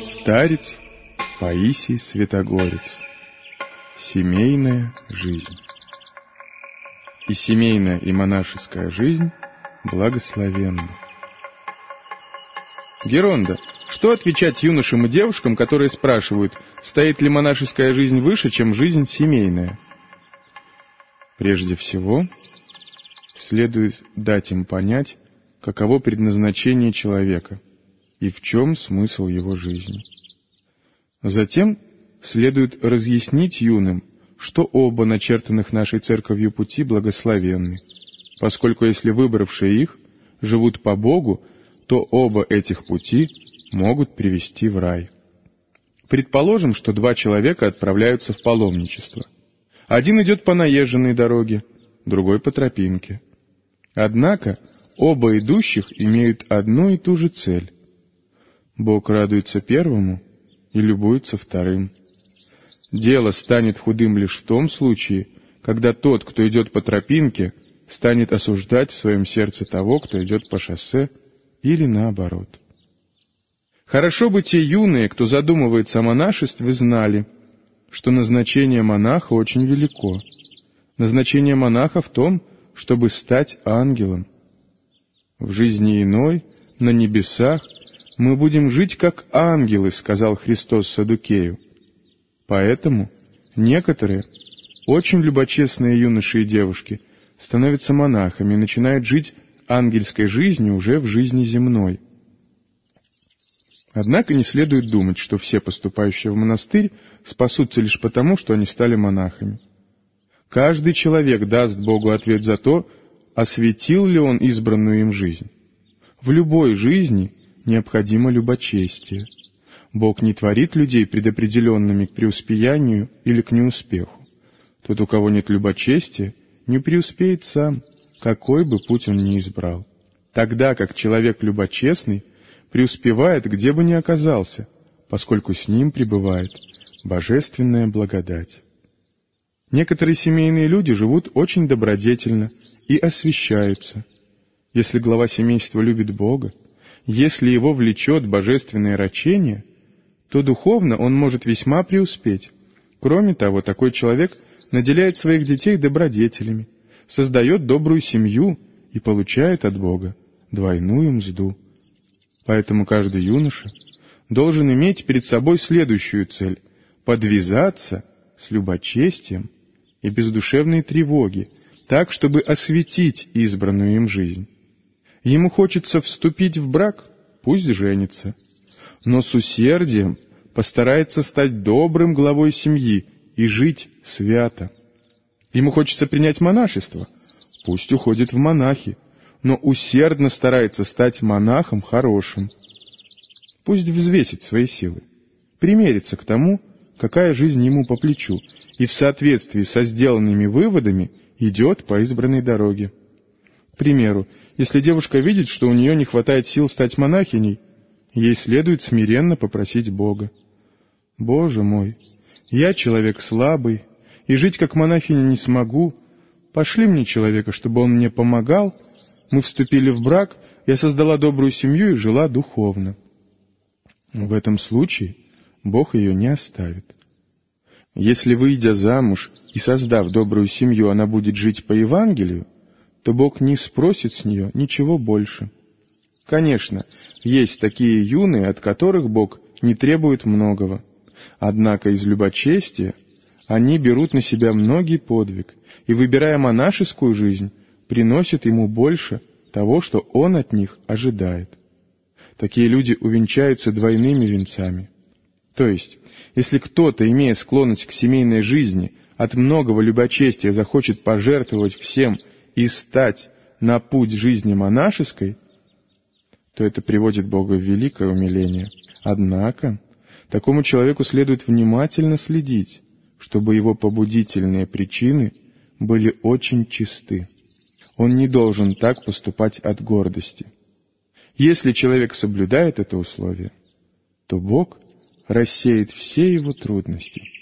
Старец Паисий Святогорец. Семейная жизнь. И семейная, и монашеская жизнь благословенна. Геронда, что отвечать юношам и девушкам, которые спрашивают, стоит ли монашеская жизнь выше, чем жизнь семейная? Прежде всего, следует дать им понять, каково предназначение человека и в чем смысл его жизни. Затем следует разъяснить юным, что оба начертанных нашей Церковью пути благословенны, поскольку если выбравшие их живут по Богу, то оба этих пути могут привести в рай. Предположим, что два человека отправляются в паломничество. Один идет по наезженной дороге, другой по тропинке. Однако оба идущих имеют одну и ту же цель. Бог радуется первому и любуется вторым. Дело станет худым лишь в том случае, когда тот, кто идет по тропинке, станет осуждать в своем сердце того, кто идет по шоссе, или наоборот. Хорошо бы те юные, кто задумывается о монашестве, знали, что назначение монаха очень велико. Назначение монаха в том, чтобы стать ангелом. В жизни иной, на небесах, мы будем жить как ангелы, сказал Христос Саддукею. Поэтому некоторые, очень любочестные юноши и девушки, становятся монахами и начинают жить ангельской жизнью уже в жизни земной. Однако не следует думать, что все поступающие в монастырь спасутся лишь потому, что они стали монахами. Каждый человек даст Богу ответ за то, осветил ли он избранную им жизнь. В любой жизни необходимо любочестие. Бог не творит людей предопределенными к преуспеянию или к неуспеху. Тот, у кого нет любочестия, не преуспеет сам, какой бы путь он ни избрал. Тогда как человек любочестный преуспевает, где бы ни оказался, поскольку с ним пребывает божественная благодать. Некоторые семейные люди живут очень добродетельно и освящаются. Если глава семейства любит Бога, если его влечет божественное рачение, то духовно он может весьма преуспеть. Кроме того, такой человек наделяет своих детей добродетелями, создает добрую семью и получает от Бога двойную мзду. Поэтому каждый юноша должен иметь перед собой следующую цель — подвязаться с любочестием и бездушевной тревоги, так, чтобы осветить избранную им жизнь. Ему хочется вступить в брак, пусть женится, но с усердием постарается стать добрым главой семьи и жить свято. Ему хочется принять монашество, пусть уходит в монахи, но усердно старается стать монахом хорошим. Пусть взвесит свои силы, примерится к тому, какая жизнь ему по плечу, и в соответствии со сделанными выводами идет по избранной дороге. К примеру, если девушка видит, что у нее не хватает сил стать монахиней, ей следует смиренно попросить Бога. «Боже мой, я человек слабый, и жить как монахиня не смогу. Пошли мне человека, чтобы он мне помогал. Мы вступили в брак, я создала добрую семью и жила духовно». В этом случае Бог ее не оставит. Если, выйдя замуж и создав добрую семью, она будет жить по Евангелию, то Бог не спросит с нее ничего больше. Конечно, есть такие юные, от которых Бог не требует многого. Однако из любочестия они берут на себя многий подвиг и, выбирая монашескую жизнь, приносят ему больше того, что он от них ожидает. Такие люди увенчаются двойными венцами. То есть, если кто-то, имея склонность к семейной жизни, от многого любочестия захочет пожертвовать всем и стать на путь жизни монашеской, то это приводит Бога в великое умиление. Однако, такому человеку следует внимательно следить, чтобы его побудительные причины были очень чисты. Он не должен так поступать от гордости. Если человек соблюдает это условие, то Бог рассеет все его трудности.